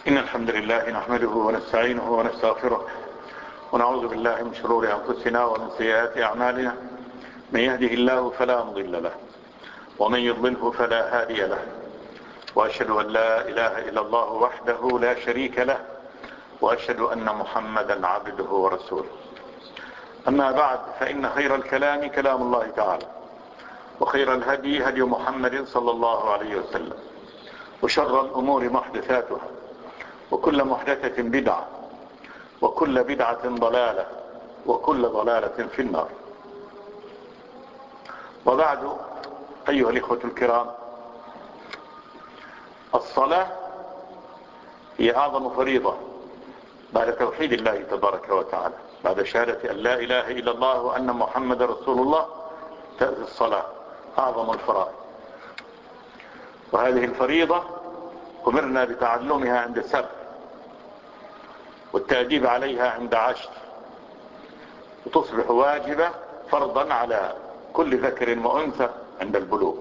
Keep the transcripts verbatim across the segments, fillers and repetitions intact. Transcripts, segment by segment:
إن الحمد لله نحمده ونستعينه ونستغفره ونعوذ بالله من شرور أنفسنا ومن سيئات أعمالنا. من يهده الله فلا مضل له ومن يضلله فلا هادي له، وأشهد أن لا إله إلا الله وحده لا شريك له، وأشهد أن محمدا عبده ورسوله. أما بعد، فإن خير الكلام كلام الله تعالى، وخير الهدي هدي محمد صلى الله عليه وسلم، وشر الأمور محدثاتها، وكل محدثة بدعة، وكل بدعة ضلالة، وكل ضلالة في النار. وبعد، أيها الإخوة الكرام، الصلاة هي أعظم فريضة بعد توحيد الله تبارك وتعالى، بعد شهادة أن لا إله إلا الله وأن محمد رسول الله تأتي الصلاة أعظم الفرائض. وهذه الفريضة أمرنا بتعلمها عند سبع، والتأديب عليها عند عشر، وتصبح واجبة فرضا على كل ذكر وأنثى عند البلوغ.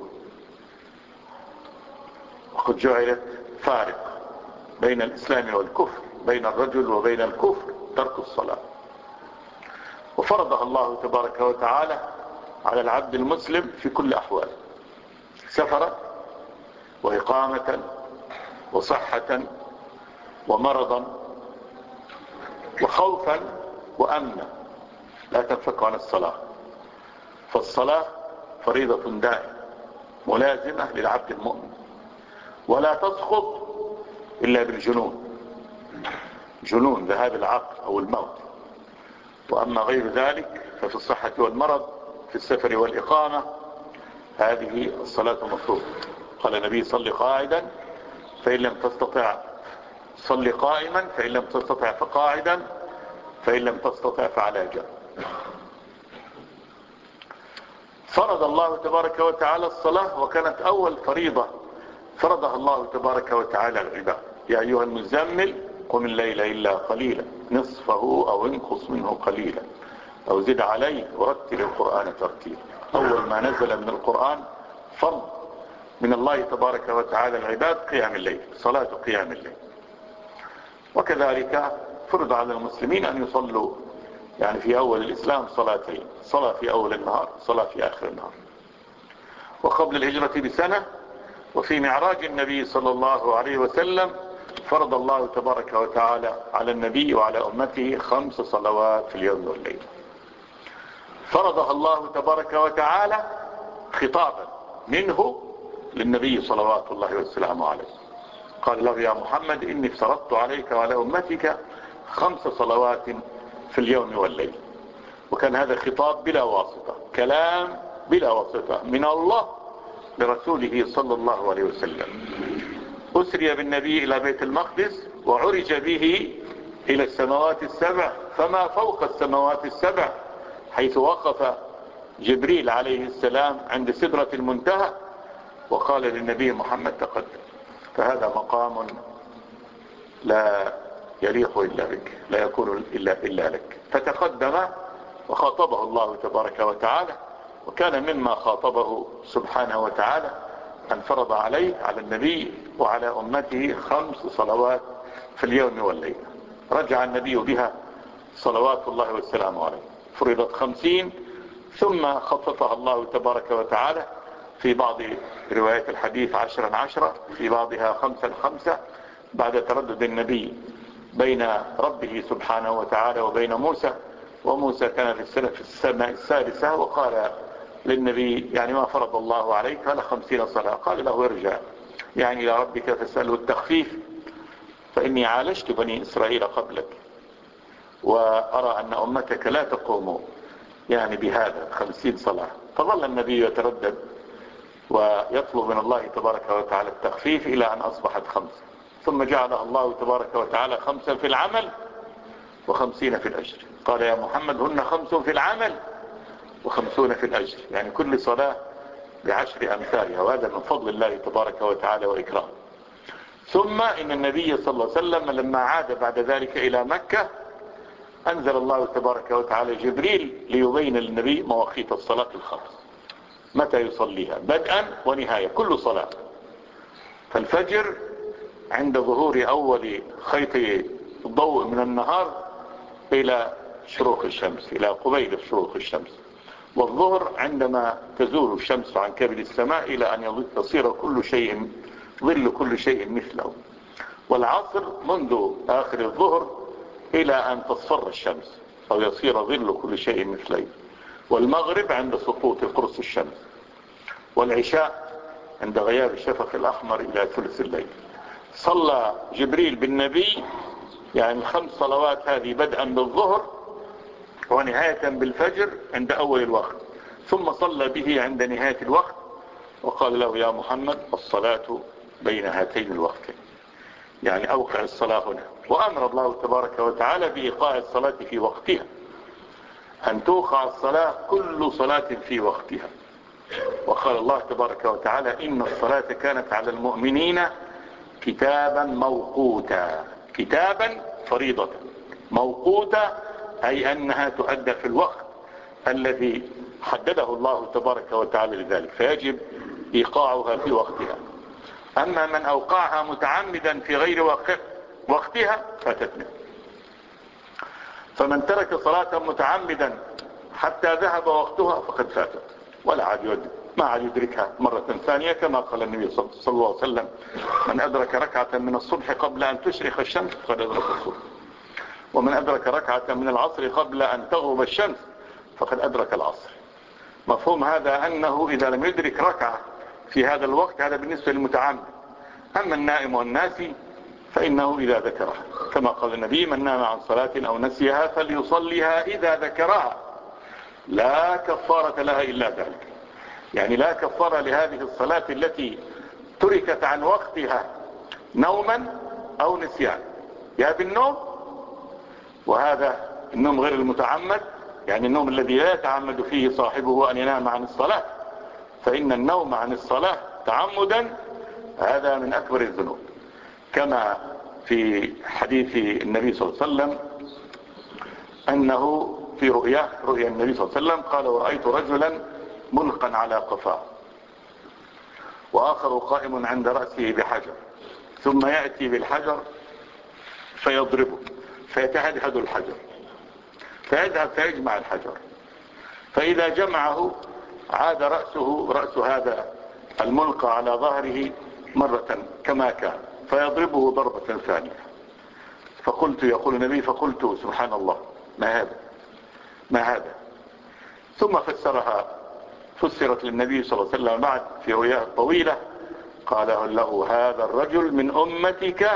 وقد جعلت فارق بين الإسلام والكفر، بين الرجل وبين الكفر ترك الصلاة، وفرضها الله تبارك وتعالى على العبد المسلم في كل أحواله، سفرا وإقامة وصحة ومرضا وخوفا وأمنا، لا تنفك عن الصلاة. فالصلاة فريضة دائمة ملازمة للعبد المؤمن، ولا تسقط إلا بالجنون، جنون ذهاب العقل أو الموت. وأما غير ذلك ففي الصحة والمرض، في السفر والإقامة، هذه الصلاة مفروضة. قال النبي: صل قاعدا فإن لم تستطع صل قائما، فإن لم تستطع فقاعدا، فإن لم تستطع فعلى جنب. فرض الله تبارك وتعالى الصلاة، وكانت أول فريضة فرضها الله تبارك وتعالى العباد. يا أيها المزمل قم الليل إلا قليلا نصفه أو انقص منه قليلا أو زد عليه ورتل القرآن ترتيلا. أول ما نزل من القرآن فرض من الله تبارك وتعالى العباد قيام الليل، صلاة قيام الليل. وكذلك فرض على المسلمين أن يصلوا يعني في أول الإسلام صلاتين، صلاة في أول النهار، صلاة في آخر النهار. وقبل الهجرة بسنة وفي معراج النبي صلى الله عليه وسلم فرض الله تبارك وتعالى على النبي وعلى أمته خمس صلوات في اليوم والليل. فرضها الله تبارك وتعالى خطابا منه للنبي صلوات الله وسلامه عليه. قال له: يا محمد إني افترضت عليك وعلى أمتك خمس صلوات في اليوم والليل. وكان هذا خطاب بلا واسطة، كلام بلا واسطة من الله لرسوله صلى الله عليه وسلم. أسري بالنبي إلى بيت المقدس وعرج به إلى السماوات السبع، فما فوق السماوات السبع، حيث وقف جبريل عليه السلام عند سدرة المنتهى وقال للنبي محمد: تقدم. فهذا مقام لا يليق إلا بك، لا يكون إلا, إلا لك. فتقدم وخاطبه الله تبارك وتعالى، وكان مما خاطبه سبحانه وتعالى أن فرض عليه على النبي وعلى أمته خمس صلوات في اليوم والليل. رجع النبي بها صلوات الله والسلام عليه. فرضت خمسين، ثم خففها الله تبارك وتعالى في بعض روايات الحديث عشرا عشرة، في بعضها خمسا خمسة، بعد تردد النبي بين ربه سبحانه وتعالى وبين موسى. وموسى كان في السنة في السماء السادسة، وقال للنبي: يعني ما فرض الله عليك؟ قال: خمسين صلاة. قال له: ارجع يعني إلى ربك فاسأله التخفيف، فإني عالجت بني إسرائيل قبلك، وأرى أن أمتك لا تقوم يعني بهذا خمسين صلاة. فظل النبي يتردد ويطلب من الله تبارك وتعالى التخفيف إلى أن أصبحت خمسة، ثم جعلها الله تبارك وتعالى خمسا في العمل وخمسين في الأجر. قال: يا محمد هن خمس في العمل وخمسون في الأجر، يعني كل صلاة بعشر أمثالها، وهذا من فضل الله تبارك وتعالى وإكرامه. ثم إن النبي صلى الله عليه وسلم لما عاد بعد ذلك إلى مكة أنزل الله تبارك وتعالى جبريل ليبين للنبي مواقيت الصلاة الخمس، متى يصليها بدءا ونهاية كل صلاة. فالفجر عند ظهور أول خيط ضوء من النهار إلى شروق الشمس، إلى قبيل شروق الشمس. والظهر عندما تزول الشمس عن كبد السماء إلى أن يصير كل شيء ظل كل شيء مثله. والعصر منذ آخر الظهر إلى أن تصفر الشمس أو يصير ظل كل شيء مثله. والمغرب عند سقوط قرص الشمس. والعشاء عند غياب الشفق الأحمر إلى ثلث الليل. صلى جبريل بالنبي يعني الخمس صلوات هذه بدءا بالظهر ونهاية بالفجر عند أول الوقت، ثم صلى به عند نهاية الوقت وقال له يا محمد الصلاة بين هاتين الوقتين، يعني أوقع الصلاة هنا. وأمر الله تبارك وتعالى بإيقاع الصلاة في وقتها، أن توقع الصلاة كل صلاة في وقتها. وقال الله تبارك وتعالى إن الصلاة كانت على المؤمنين كتابا موقوتا. كتابا فريضة، موقوتا أي أنها تؤدى في الوقت الذي حدده الله تبارك وتعالى لذلك، فيجب إيقاعها في وقتها. أما من أوقعها متعمدا في غير وقتها فاتتنا. فمن ترك صلاة متعمدا حتى ذهب وقتها فقد فاتت ولا عاد يدرك، ما عاد يدركها مرة ثانية، كما قال النبي صلى الله عليه وسلم من أدرك ركعة من الصبح قبل أن تشرق الشمس فقد أدرك الصبح، ومن أدرك ركعة من العصر قبل أن تغرب الشمس فقد أدرك العصر. مفهوم هذا أنه إذا لم يدرك ركعة في هذا الوقت هذا بالنسبة للمتعمد. أما النائم والناسي فإنه إذا ذكرها، كما قال النبي من نام عن صلاة أو نسيها فليصليها إذا ذكرها لا كفارة لها إلا ذلك. يعني لا كفارة لهذه الصلاة التي تركت عن وقتها نوما أو نسيان، يا بالنوم، وهذا النوم غير المتعمد، يعني النوم الذي لا يتعمد فيه صاحبه أن ينام عن الصلاة، فإن النوم عن الصلاة تعمدا هذا من أكبر الذنوب، كما في حديث النبي صلى الله عليه وسلم أنه في رؤياه رؤيا النبي صلى الله عليه وسلم قال ورأيت رجلا ملقا على قفاه وآخر قائم عند رأسه بحجر ثم يأتي بالحجر فيضربه فيتهدهد الحجر فيذهب فيجمع الحجر، فإذا جمعه عاد رأسه رأس هذا الملقى على ظهره مرة كما كان فيضربه ضربة ثانية. فقلت يقول النبي فقلت سبحان الله ما هذا ما هذا ثم فسرها فسرت للنبي صلى الله عليه وسلم بعد في رؤياه الطويلة قال له هذا الرجل من أمتك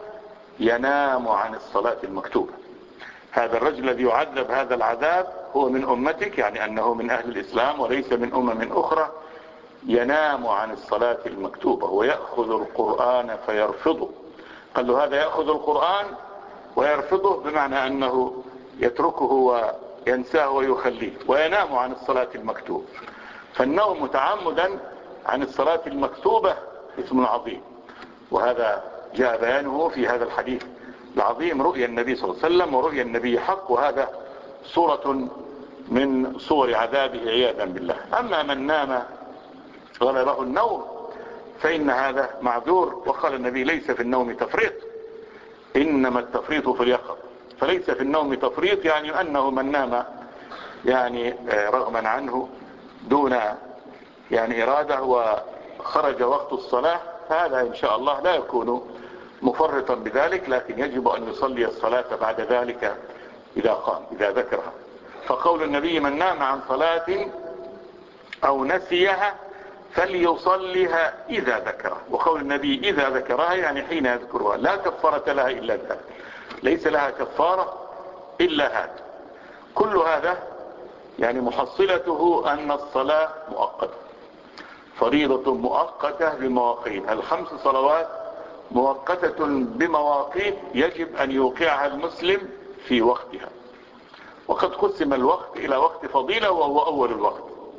ينام عن الصلاة المكتوبة. هذا الرجل الذي يعذب هذا العذاب هو من أمتك، يعني أنه من أهل الإسلام وليس من أمم أخرى، ينام عن الصلاة المكتوبة ويأخذ القرآن فيرفضه. قال له هذا يأخذ القرآن ويرفضه بمعنى أنه يتركه وينساه ويخليه وينام عن الصلاة المكتوبة. فالنوم متعمدا عن الصلاة المكتوبة اسم عظيم، وهذا جاء بيانه في هذا الحديث العظيم رؤيا النبي صلى الله عليه وسلم، ورؤيا النبي حق، وهذا صورة من صور عذابه عياذا بالله. أما من نام غلبه النوم فإن هذا معذور، وقال النبي ليس في النوم تفريط إنما التفريط في اليقظة، فليس في النوم تفريط يعني أنه من نام يعني رغما عنه دون يعني إرادة وخرج وقت الصلاة، هذا إن شاء الله لا يكون مفرطا بذلك، لكن يجب أن يصلي الصلاة بعد ذلك إذا قام إذا ذكرها. فقول النبي من نام عن صلاة أو نسيها فليصليها إذا ذكرها، وقول النبي إذا ذكرها يعني حين يذكرها، لا كفارة لها إلا ذلك، ليس لها كفارة إلا هذا. كل هذا يعني محصلته أن الصلاة مؤقتة، فريضة مؤقتة بمواقيت، الخمس صلوات مؤقتة بمواقيت يجب أن يوقعها المسلم في وقتها. وقد قسم الوقت إلى وقت فضيلة وهو أول الوقت،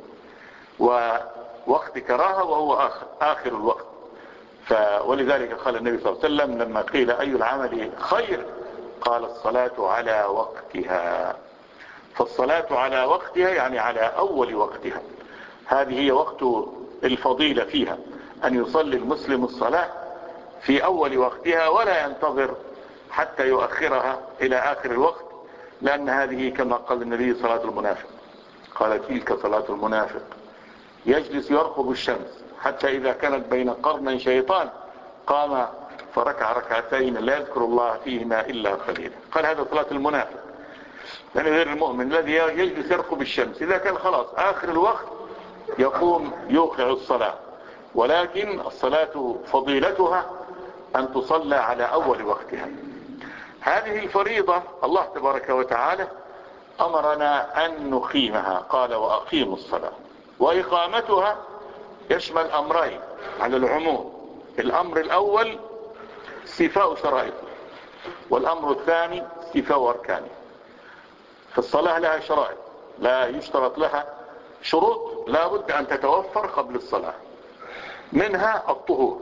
ووقت كراهة وهو آخر, آخر الوقت. ولذلك قال النبي صلى الله عليه وسلم لما قيل أي العمل خير قال الصلاة على وقتها. فالصلاة على وقتها يعني على أول وقتها، هذه هي وقت الفضيلة فيها، أن يصلي المسلم الصلاة في أول وقتها ولا ينتظر حتى يؤخرها إلى آخر الوقت، لأن هذه كما قال النبي صلاة المنافق، قال تلك صلاة المنافق يجلس يرقب الشمس حتى إذا كانت بين قرني شيطان قام فركع ركعتين لا يذكر الله فيهما إلا قليلا. قال هذا صلاة المنافق، يعني غير المؤمن الذي يجلس يرقب الشمس إذا كان خلاص آخر الوقت يقوم يوقع الصلاة. ولكن الصلاة فضيلتها أن تصلى على أول وقتها. هذه الفريضة الله تبارك وتعالى أمرنا أن نقيمها، قال وأقيموا الصلاة. وإقامتها يشمل أمرين على العموم، الأمر الأول استيفاء شرائطه، والأمر الثاني استيفاء أركانه. فالصلاة لها شرائط، لا يشترط لها شروط لا بد أن تتوفر قبل الصلاة، منها الطهور.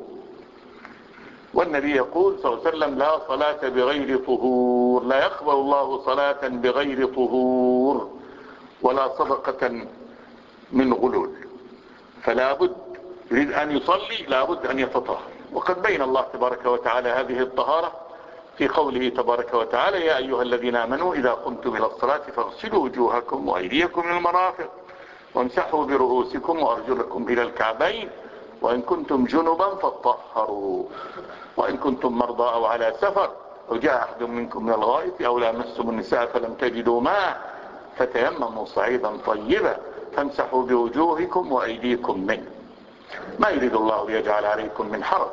والنبي يقول صلى الله عليه وسلم لا صلاة بغير طهور، لا يقبل الله صلاة بغير طهور ولا صدقة من غلول. فلا بد يريد أن يصلي لا بد أن يتطهر. وقد بين الله تبارك وتعالى هذه الطهارة في قوله تبارك وتعالى يا أيها الذين آمنوا إذا قمتم إلى الصلاة فاغسلوا وجوهكم وأيديكم إلى المرافق وامسحوا برؤوسكم وأرجلكم إلى الكعبين وإن كنتم جنبا فاطهروا وإن كنتم مرضى أو على سفر أو جاء أحد منكم من الغائط أو لامستم النساء فلم تجدوا ماء فتيمموا صعيدا طيبا فامسحوا بوجوهكم وأيديكم منه. ما يريد الله ليجعل عليكم من حرج،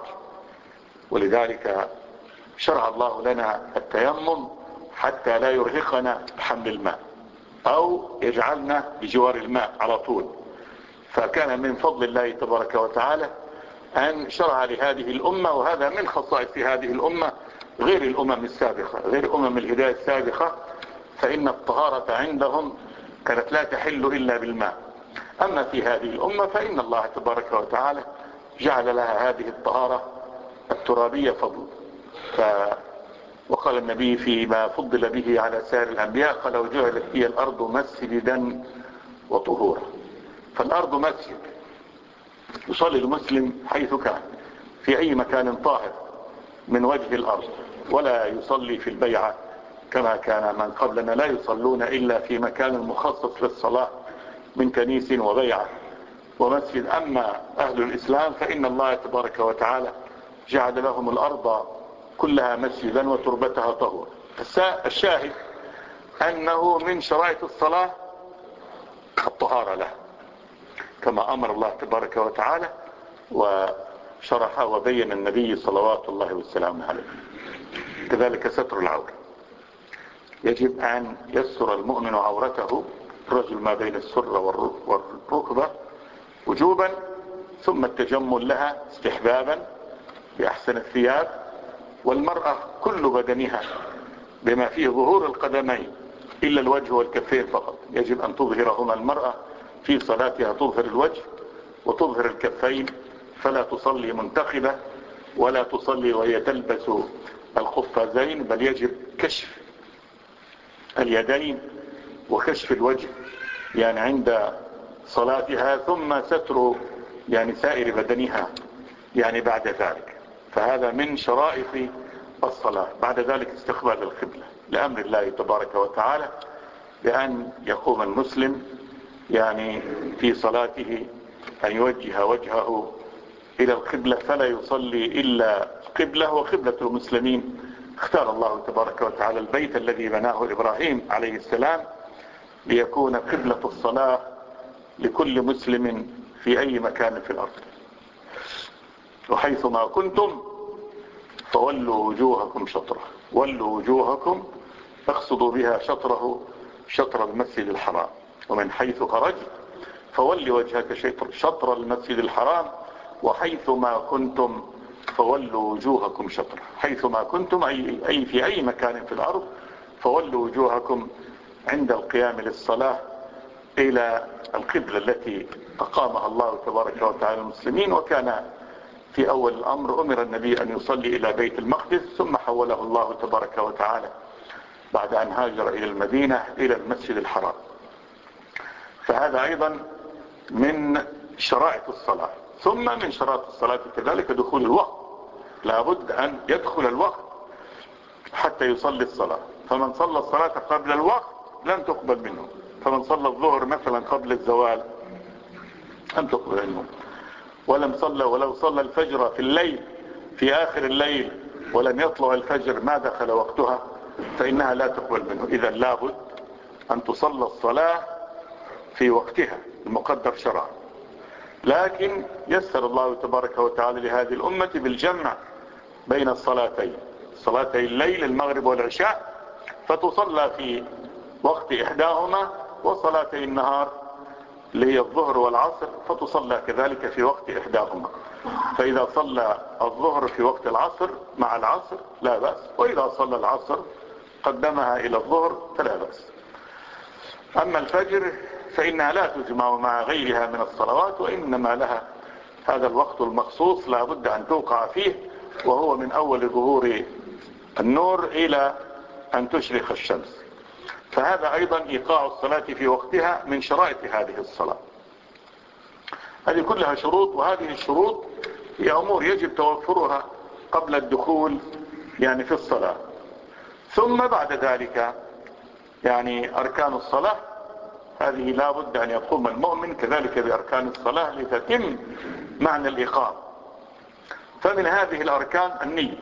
ولذلك شرع الله لنا التيمم حتى لا يرهقنا حمل الماء أو يجعلنا بجوار الماء على طول. فكان من فضل الله تبارك وتعالى أن شرع لهذه الأمة، وهذا من خصائص هذه الأمة غير الأمم السابقة، غير أمم الهداية السابقة، فإن الطهارة عندهم كانت لا تحل إلا بالماء. أما في هذه الأمة فإن الله تبارك وتعالى جعل لها هذه الطهارة الترابية فضل. ف... وقال النبي فيما فضل به على سائر الأنبياء قال وجعلت هي الأرض مسجدا وطهورا. فالأرض مسجد، يصلي المسلم حيث كان في أي مكان طاهر من وجه الأرض، ولا يصلي في البيعة كما كان من قبلنا لا يصلون إلا في مكان مخصص للصلاة من كنيس وبيعة ومسجد. أما أهل الإسلام فإن الله تبارك وتعالى جعل لهم الأرض كلها مسجدا وتربتها طهور. الشاهد أنه من شرائط الصلاة الطهارة له كما أمر الله تبارك وتعالى وشرح وبين النبي صلوات الله والسلام عليه. كذلك ستر العورة، يجب أن يستر المؤمن عورته، الرجل ما بين السرة والركبة وجوبا، ثم التجمل لها استحبابا بأحسن الثياب، والمرأة كل بدنها بما فيه ظهور القدمين إلا الوجه والكفين فقط يجب أن تظهرهما المرأة في صلاتها، تظهر الوجه وتظهر الكفين، فلا تصلي منتقبة ولا تصلي وهي تلبس القفازين، بل يجب كشف اليدين وكشف الوجه يعني عند صلاتها، ثم ستر يعني سائر بدنها يعني بعد ذلك. فهذا من شرائط الصلاة. بعد ذلك استقبال القبلة لأمر الله تبارك وتعالى بأن يقوم المسلم يعني في صلاته أن يوجه وجهه إلى القبلة فلا يصلي إلا قبلة وقبلة المسلمين. اختار الله تبارك وتعالى البيت الذي بناه إبراهيم عليه السلام ليكون قبلة الصلاة لكل مسلم في أي مكان في الأرض. وحيثما كنتم فولوا وجوهكم شطره، ولوا وجوهكم اقصدوا بها شطره شطر المسجد الحرام، ومن حيث خرجت فول وجهك شطر المسجد الحرام وحيثما كنتم فولوا وجوهكم شطره. حيثما كنتم أي, أي في أي مكان في الأرض فولوا وجوهكم عند القيام للصلاة إلى القبلة التي أقامها الله تبارك وتعالى المسلمين. وكان في أول الأمر أمر النبي أن يصلي إلى بيت المقدس، ثم حوله الله تبارك وتعالى بعد أن هاجر إلى المدينة إلى المسجد الحرام. فهذا أيضا من شرائط الصلاة. ثم من شرائط الصلاة كذلك دخول الوقت، لابد أن يدخل الوقت حتى يصلي الصلاة. فمن صلى الصلاة قبل الوقت لم تقبل منه. فمن صلى الظهر مثلا قبل الزوال لم تقبل منه. ولم صلى ولو صلى الفجر في الليل في آخر الليل ولم يطلع الفجر ما دخل وقتها فإنها لا تقبل منه. إذا لابد أن تصلى الصلاة في وقتها المقدر شرعا. لكن يسر الله تبارك وتعالى لهذه الأمة بالجمع بين الصلاتين، صلاتي الليل المغرب والعشاء، فتصلى في وقت إحداهما، وصلاتي النهار اللي هي الظهر والعصر فتصلى كذلك في وقت إحداهما. فإذا صلى الظهر في وقت العصر مع العصر لا بأس، وإذا صلى العصر قدمها إلى الظهر فلا بأس. أما الفجر فإنها لا تجمع مع غيرها من الصلوات، وإنما لها هذا الوقت المخصوص لا بد أن توقع فيه، وهو من أول ظهور النور إلى أن تشرق الشمس. فهذا أيضا إيقاع الصلاة في وقتها من شرائط هذه الصلاة. هذه كلها شروط، وهذه الشروط هي أمور يجب توفرها قبل الدخول يعني في الصلاة. ثم بعد ذلك يعني أركان الصلاة هذه لا بد أن يقوم المؤمن كذلك بأركان الصلاة لتتم معنى الإقامة. فمن هذه الأركان النية،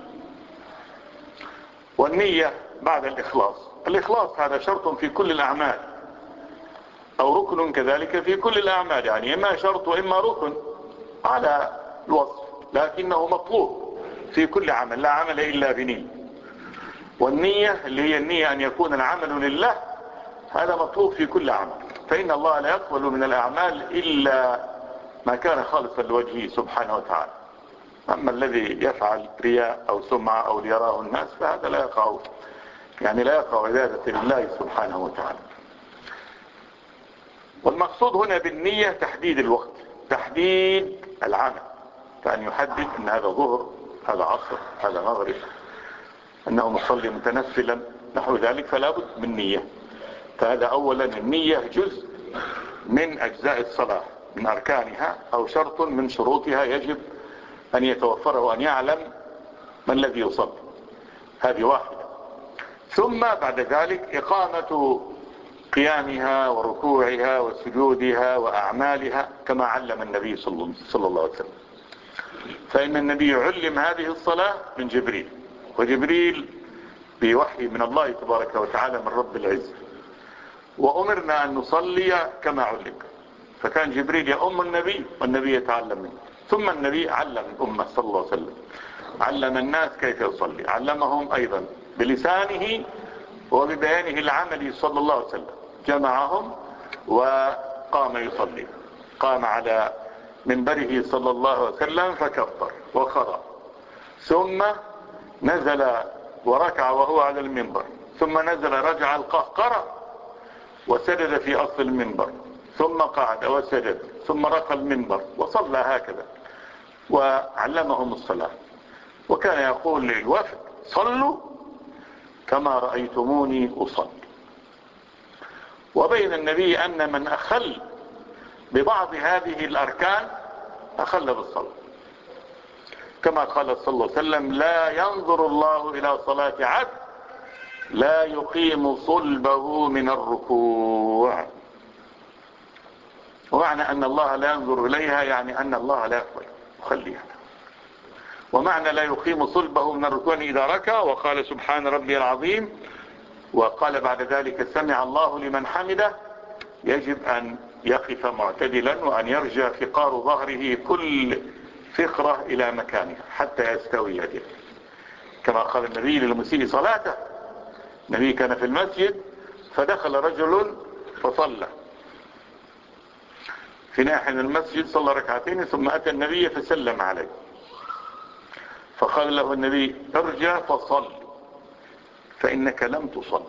والنية بعد الإخلاص. الإخلاص هذا شرط في كل الأعمال، أو ركن كذلك في كل الأعمال، يعني إما شرط وإما ركن على الوصف، لكنه مطلوب في كل عمل، لا عمل إلا بنية. والنية اللي هي النية أن يكون العمل لله، هذا مطلوب في كل عمل، فإن الله لا يقبل من الأعمال إلا ما كان خالصا لوجهه سبحانه وتعالى. أما الذي يفعل رياء أو سمعة أو ليراه الناس فهذا لا يقع يعني لا يقع عبادة لله سبحانه وتعالى. والمقصود هنا بالنية تحديد الوقت، تحديد العمل، فأن يحدد أن هذا ظهر، هذا عصر، هذا مغرب، أنه مصلي متنفلا نحو ذلك، فلا بد من نية. فهذا أولا النية جزء من أجزاء الصلاة، من أركانها أو شرط من شروطها يجب أن يتوفره وأن يعلم ما الذي يصلي. هذه واحدة. ثم بعد ذلك إقامة قيامها وركوعها وسجودها وأعمالها كما علم النبي صلى الله عليه وسلم. فإن النبي علم هذه الصلاة من جبريل، وجبريل بوحي من الله تبارك وتعالى من رب العزة، وأمرنا أن نصلي كما علم. فكان جبريل يأم النبي والنبي يتعلم منه، ثم النبي علم الأمة صلى الله عليه وسلم، علم الناس كيف يصلي، علمهم أيضا بلسانه وببيانه العملي صلى الله عليه وسلم، جمعهم وقام يصلي. قام على منبره صلى الله عليه وسلم فكبر وخضع، ثم نزل وركع وهو على المنبر، ثم نزل رجع القهقرة وسجد في أصل المنبر، ثم قعد وسجد، ثم رقى المنبر وصلى هكذا، وعلمهم الصلاة. وكان يقول للوفد صلوا كما رأيتموني أصلي. وبين النبي أن من أخل ببعض هذه الأركان أخل بالصلاة، كما قال صلى الله عليه وسلم لا ينظر الله إلى صلاة عبد لا يقيم صلبه من الركوع. ومعنى أن الله لا ينظر إليها يعني أن الله لا يقبل يخليها. ومعنى لا يقيم صلبه من الركوع إذا ركع وقال سبحان ربي العظيم وقال بعد ذلك سمع الله لمن حمده، يجب أن يقف معتدلا وأن يرجع فقار ظهره كل فقرة إلى مكانها حتى يستوي يده، كما قال النبي للمسيء صلاته. النبي كان في المسجد فدخل رجل فصلى في ناحية المسجد، صلى ركعتين ثم أتى النبي فسلم عليه، فقال له النبي ارجع فصل فإنك لم تصل.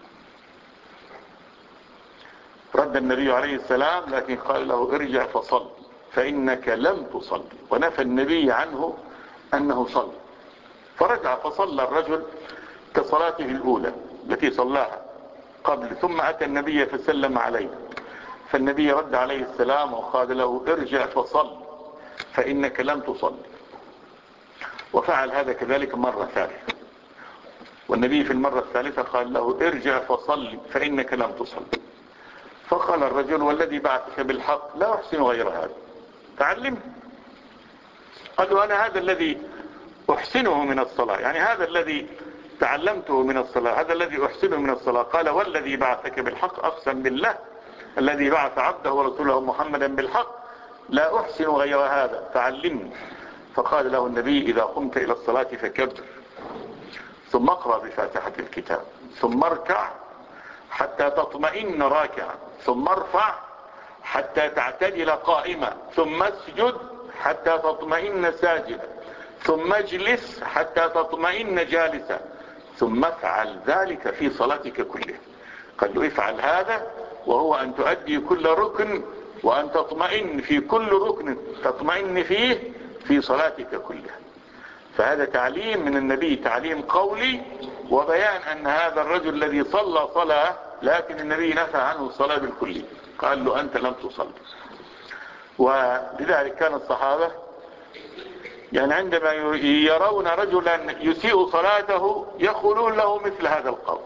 رد النبي عليه السلام لكن قال له ارجع فصل فإنك لم تصل، ونفى النبي عنه أنه صلى. فرجع فصلى الرجل كصلاته الأولى التي صلاها قبل، ثم أتى النبي فسلم عليه، فالنبي رد عليه السلام وقال له ارجع فصل فإنك لم تصل. وفعل هذا كذلك مرة ثالثة، والنبي في المرة الثالثة قال له ارجع فصل فإنك لم تصل. فقال الرجل والذي بعثك بالحق لا أحسن غير هذا، تعلم. قال له أنا هذا الذي أحسنه من الصلاة، يعني هذا الذي تعلمته من الصلاة، هذا الذي أحسنه من الصلاة. قال والذي بعثك بالحق أقسم بالله الذي بعث عبده ورسوله محمدا بالحق لا أحسن غير هذا فعلمني. فقال له النبي إذا قمت إلى الصلاة فكبر، ثم اقرأ بفاتحة الكتاب، ثم اركع حتى تطمئن راكعا، ثم ارفع حتى تعتدل قائما، ثم اسجد حتى تطمئن ساجدا، ثم اجلس حتى تطمئن جالسا، ثم افعل ذلك في صلاتك كلها. قال له افعل هذا وهو أن تؤدي كل ركن وأن تطمئن في كل ركن تطمئن فيه في صلاتك كلها. فهذا تعليم من النبي، تعليم قولي وبيان أن هذا الرجل الذي صلى صلاة لكن النبي نفى عنه الصلاة بالكلية، قال له أنت لم تصل. ولذلك كان الصحابة يعني عندما يرون رجلا يسيء صلاته يقولون له مثل هذا القول.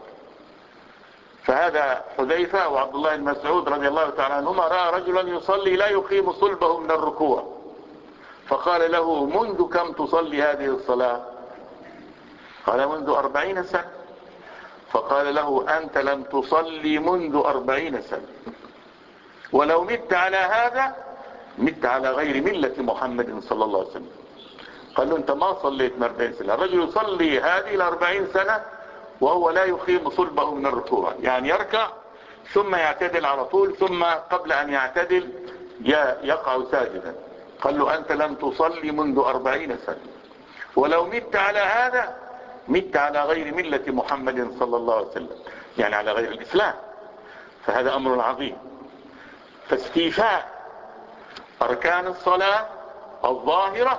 فهذا حذيفة وعبد الله بن مسعود رضي الله تعالى عنهما رأى رجلا يصلي لا يقيم صلبه من الركوع، فقال له منذ كم تصلي هذه الصلاة؟ قال منذ أربعين سنة. فقال له أنت لم تصلي منذ أربعين سنة، ولو مت على هذا مت على غير ملة محمد صلى الله عليه وسلم. قال له أنت ما صليت من أربعين سنة. الرجل يصلي هذه الأربعين سنة وهو لا يقيم صلبه من الركوع، يعني يركع ثم يعتدل على طول، ثم قبل أن يعتدل يقع ساجدا. قال له أنت لم تصلي منذ أربعين سنة، ولو مت على هذا مت على غير ملة محمد صلى الله عليه وسلم، يعني على غير الإسلام. فهذا أمر عظيم. فاستيفاء أركان الصلاة الظاهرة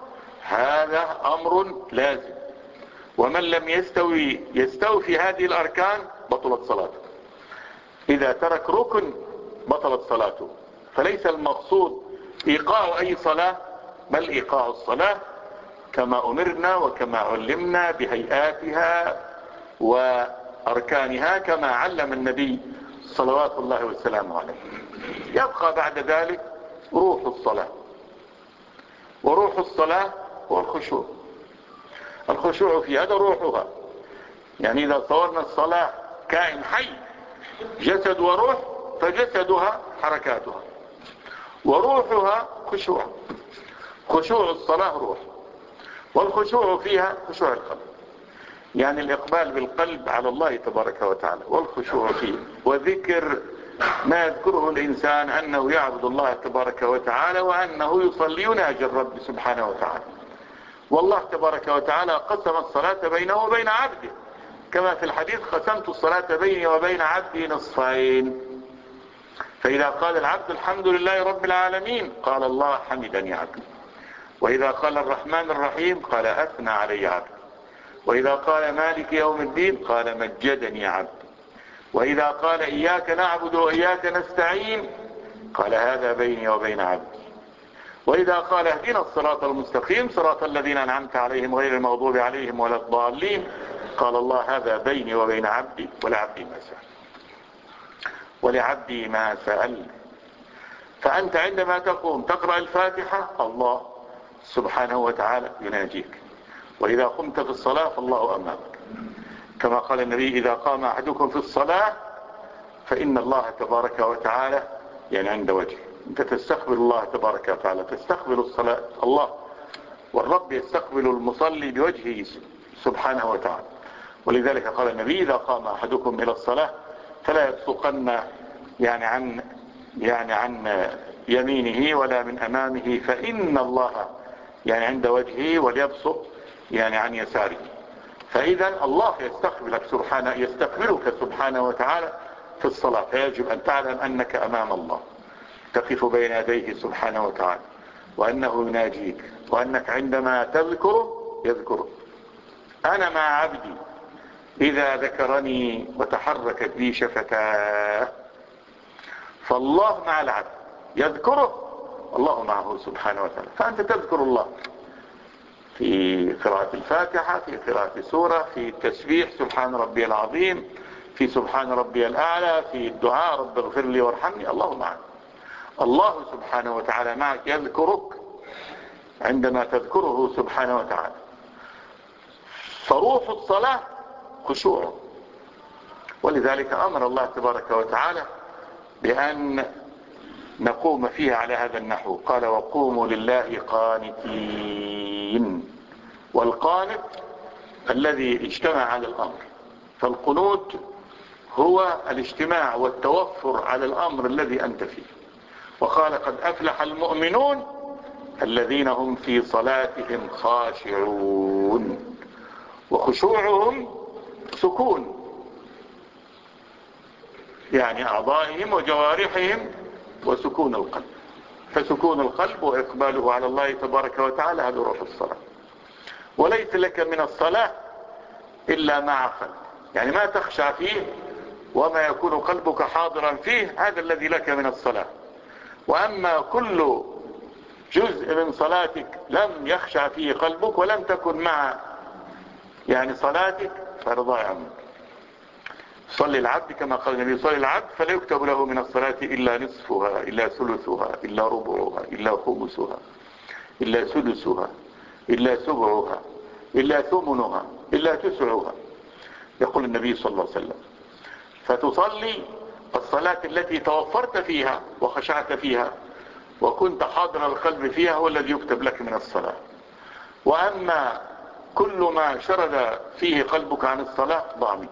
هذا أمر لازم، ومن لم يستوي يستوفي هذه الأركان بطلت صلاته. إذا ترك ركن بطلت صلاته. فليس المقصود إيقاع أي صلاة، بل إيقاع الصلاة كما أمرنا وكما علمنا بهيئاتها وأركانها كما علم النبي صلوات الله والسلام عليه. يبقى بعد ذلك روح الصلاة، وروح الصلاة هو الخشوع. الخشوع في هذا روحها، يعني إذا صورنا الصلاة كائن حي جسد وروح، فجسدها حركاتها وروحها خشوع. خشوع الصلاة روح، والخشوع فيها خشوع القلب، يعني الإقبال بالقلب على الله تبارك وتعالى، والخشوع فيه وذكر ما يذكره الإنسان أنه يعبد الله تبارك وتعالى وأنه يصلي يناجي الرب سبحانه وتعالى. والله تبارك وتعالى قسم الصلاة بينه وبين عبده، كما في الحديث قسمت الصلاة بيني وبين عبدي نصفين. فإذا قال العبد الحمد لله رب العالمين قال الله حمدني عبدي، وإذا قال الرحمن الرحيم قال أثنى علي عبدي، وإذا قال مالك يوم الدين قال مجدني عبدي، وإذا قال إياك نعبد وإياك نستعين قال هذا بيني وبين عبدي، وإذا قال اهدنا الصراط المستقيم صراط الذين أنعمت عليهم غير المغضوب عليهم ولا الضالين قال الله هذا بيني وبين عبدي ولعبدي ما سأل ولعبدي ما سأل. فأنت عندما تقوم تقرأ الفاتحة الله سبحانه وتعالى يناجيك، وإذا قمت في الصلاة فالله أمامك، كما قال النبي إذا قام أحدكم في الصلاة فإن الله تبارك وتعالى يعني عند وجهه. أنت تستقبل الله تبارك وتعالى، تستقبل الصلاة الله، والرب يستقبل المصلي بوجهه سبحانه وتعالى. ولذلك قال النبي إذا قام أحدكم إلى الصلاة فلا يبصقن يعني عن يعني عن يمينه ولا من أمامه فإن الله يعني عند وجهه، وليبصق يعني عن يساره. فإذا الله يستقبلك سبحانه يستقبلك سبحانه وتعالى في الصلاة، فيجب أن تعلم أنك أمام الله تقف بين يديه سبحانه وتعالى، وأنه يناجيك، وأنك عندما تذكره يذكره. أنا مع عبدي إذا ذكرني وتحركت بي شفتاه. فالله مع العبد يذكره، الله معه سبحانه وتعالى. فأنت تذكر الله في قراءة الفاتحة، في قراءة سورة، في التسبيح سبحان ربي العظيم، في سبحان ربي الأعلى، في الدعاء رب اغفر لي وارحمني. الله معك، الله سبحانه وتعالى معك، يذكرك عندما تذكره سبحانه وتعالى. فروح الصلاة خشوع، ولذلك أمر الله تبارك وتعالى بأن نقوم فيها على هذا النحو. قال وقوموا لله قانتين، والقانت الذي اجتمع على الأمر. فالقنوت هو الاجتماع والتوفر على الأمر الذي أنت فيه. وقال قد أفلح المؤمنون الذين هم في صلاتهم خاشعون. وخشوعهم سكون، يعني أعضائهم وجوارحهم وسكون القلب. فسكون القلب وإقباله على الله تبارك وتعالى هذا روح الصلاة. وليس لك من الصلاة إلا مع قلب، يعني ما تخشع فيه وما يكون قلبك حاضرا فيه، هذا الذي لك من الصلاة. وأما كل جزء من صلاتك لم يخشع فيه قلبك ولم تكن مع يعني صلاتك فهذا ضائع منك. صلي العبد كما قال النبي صلي العبد فلا يكتب له من الصلاة إلا نصفها إلا ثلثها إلا ربعها إلا خمسها إلا سدسها إلا سبعها إلا ثمنها إلا تسعها، يقول النبي صلى الله عليه وسلم. فتصلي الصلاة التي توفرت فيها وخشعت فيها وكنت حاضر القلب فيها هو الذي يكتب لك من الصلاة. وأما كل ما شرد فيه قلبك عن الصلاة ضاع منك.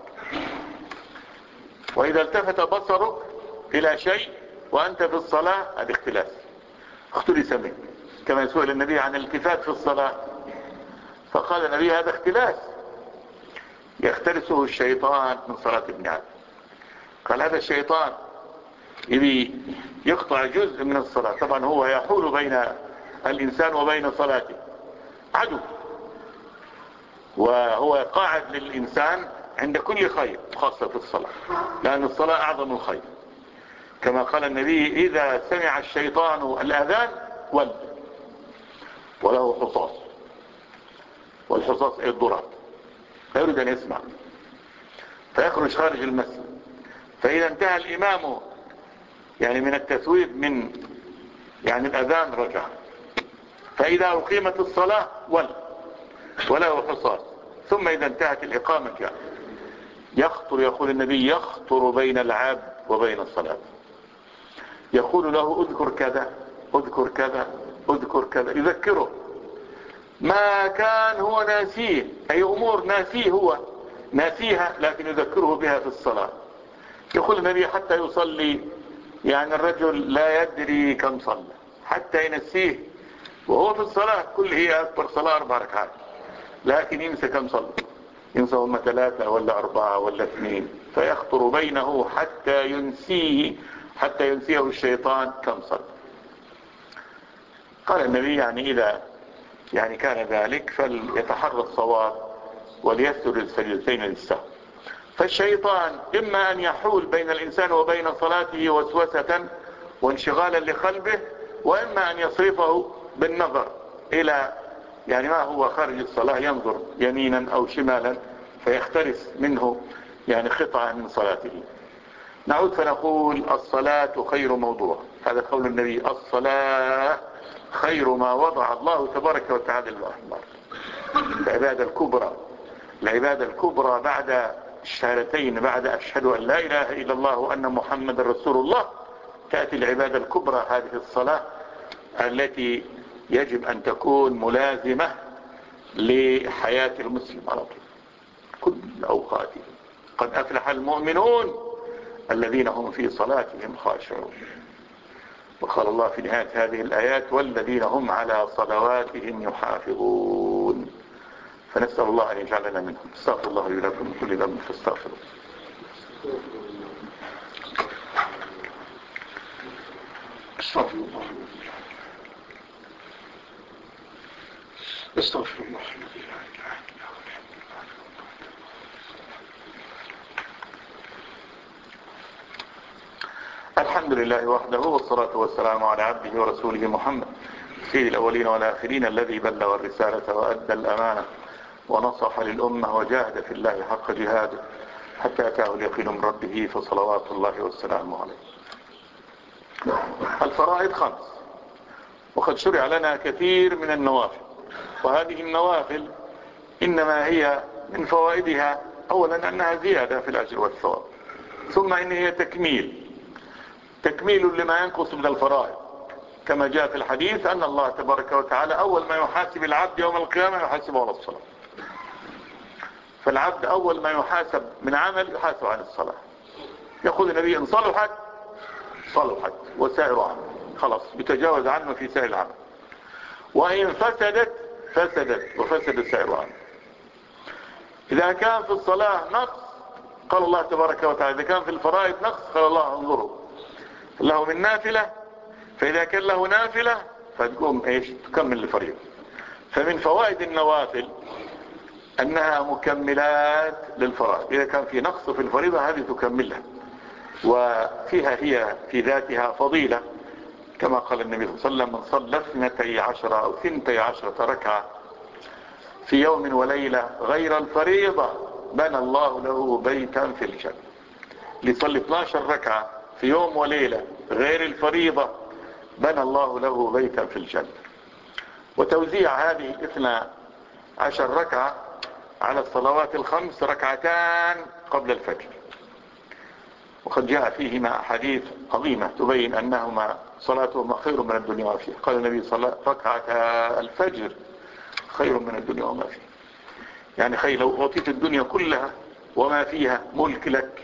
وإذا التفت بصرك إلى شيء وأنت في الصلاة هذا اختلاس، اختلس منك، كما سئل النبي عن الالتفات في الصلاة فقال النبي هذا اختلاس يختلسه الشيطان من صلاة ابن عدم. قال هذا الشيطان يبي يقطع جزء من الصلاة. طبعا هو يحول بين الإنسان وبين صلاته، عدو، وهو قاعد للإنسان عند كل خير خاصة في الصلاة، لأن الصلاة أعظم الخير. كما قال النبي إذا سمع الشيطان الأذان ولد وله حصاص، والحصاص أي الضرات، لا يريد أن يسمع فيخرج خارج المسجد. فإذا انتهى الإمام يعني من التثويب من يعني الأذان رجع. فإذا أقيمت الصلاة ولد وله حصاص. ثم إذا انتهت الإقامة جاء يخطر، يقول النبي يخطر بين العبد وبين الصلاة، يقول له اذكر كذا اذكر كذا اذكر كذا، يذكره ما كان هو ناسيه، أي أمور ناسيه هو ناسيها لكن يذكره بها في الصلاة. يقول النبي حتى يصلي يعني الرجل لا يدري كم صلى حتى ينسيه وهو في الصلاة، كل هي أكبر صلاة أربع ركعات لكن ينسى كم صلى، ينسى هم ثلاثة ولا أربعة ولا اثنين، فيخطر بينه حتى ينسيه حتى ينسيه الشيطان كم صلى. قال النبي يعني إذا يعني كان ذلك فليتحرى الصواب وليسر السجدتين للسهو. فالشيطان إما أن يحول بين الإنسان وبين صلاته وسوسة وانشغالا لقلبه، وإما أن يصرفه بالنظر إلى يعني ما هو خارج الصلاة، ينظر يمينا أو شمالا فيختلس منه يعني قطعة من صلاته. نعود فنقول الصلاة خير موضوع، هذا قول النبي الصلاة خير ما وضع الله تبارك وتعالى للأحمر. العبادة الكبرى، العبادة الكبرى بعد الشهادتين، بعد أشهد أن لا إله إلا الله وأن محمد رسول الله، تأتي العبادة الكبرى هذه الصلاة التي يجب أن تكون ملازمة لحياة المسلم على طول كل أوقاته. قد أفلح المؤمنون الذين هم في صلاتهم خاشعون. وقال الله في نهاية هذه الآيات والذين هم على صلواتهم يحافظون. فنسأل الله أن يجعلنا منهم. استغفر الله لي ولكم من كل ذنب فاستغفروه. استغفر الله استغفر الله الذي لا اله الا هو الحمد لله وحده، والصلاة والسلام على عبده ورسوله محمد سيد الأولين والآخرين الذي بلغ الرسالة وأدى الأمانة ونصح للأمة وجاهد في الله حق جهاده حتى أتاه اليقين من ربه فصلوات الله والسلام عليه. الفرائض خمس، وقد شرع لنا كثير من النوافل، وهذه النوافل إنما هي من فوائدها أولا أنها زيادة في الأجر والثواب، ثم إن هي تكميل تكميل لما ينقص من الفرائض، كما جاء في الحديث أن الله تبارك وتعالى أول ما يحاسب العبد يوم القيامة يحاسبه على الصلاة. فالعبد أول ما يحاسب من عمل يحاسب عن الصلاة. يقول النبي إن صلحت صلحت وسائر عمل، خلاص يتجاوز عنه في سائر العمل، وإن فسدت فسدت وفسد سائر عمل. إذا كان في الصلاة نقص قال الله تبارك وتعالى، إذا كان في الفرائض نقص قال الله انظروا له من نافلة، فإذا كان له نافلة فتقوم إيش تكمل الفريضة. فمن فوائد النوافل أنها مكملات للفرائض، إذا كان في نقص في الفريضة هذه تكملها، وفيها هي في ذاتها فضيلة، كما قال النبي صلى الله عليه وسلم من صلى اثنتي عشرة أو ثنتي عشرة ركعة في يوم وليلة غير الفريضة بنى الله له بيتا في الجنة. ليصلي اثنتي عشرة ركعة في يوم وليلة غير الفريضة بنى الله له بيتا في الجنة. وتوزيع هذه اثنتي عشرة ركعة على الصلوات الخمس ركعتان قبل الفجر، وقد جاء فيهما أحاديث عظيمة تبين أنهما صلاتهما خير من الدنيا وما فيها. قال النبي صلى الله عليه وسلم ركعتا الفجر خير من الدنيا وما فيها، يعني خير لو أعطيت الدنيا كلها وما فيها ملك لك،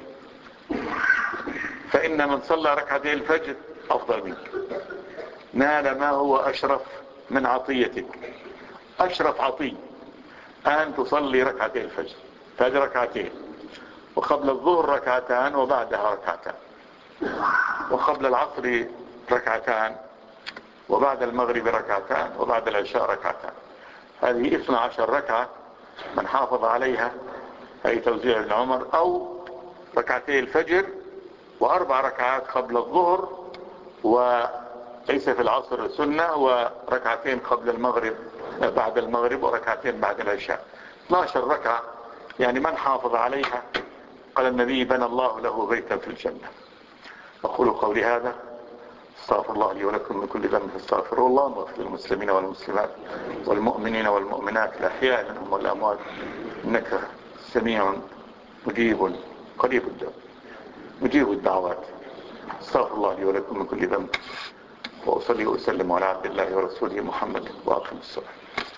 فإن من صلى ركعتي الفجر أفضل منك، نال ما هو أشرف من عطيتك. أشرف عطية أن تصلي ركعتي الفجر، هذه ركعتين، وقبل الظهر ركعتان وبعدها ركعتان، وقبل العصر ركعتان، وبعد المغرب ركعتان، وبعد العشاء ركعتان. هذه اثنتي عشرة ركعة من حافظ عليها، أي توزيع ابن عمر، أو ركعتي الفجر وأربع ركعات قبل الظهر، وليس في العصر سنة، وركعتين قبل المغرب بعد المغرب، وركعتين بعد العشاء. اثنتي عشرة ركعة يعني من حافظ عليها قال النبي بنى الله له بيتا في الجنة. أقول قولي هذا، استغفر الله لي ولكم من كل ذنب فاستغفروا الله، واغفر للمسلمين والمسلمات والمؤمنين والمؤمنات الأحياء منهم والأموات إنك سميع مجيب قريب الدعوة مجيب الدعوات. استغفر الله لي ولكم من كل ذنب، وأصلي وأسلم على عبد الله ورسوله محمد وأقم الصلاة.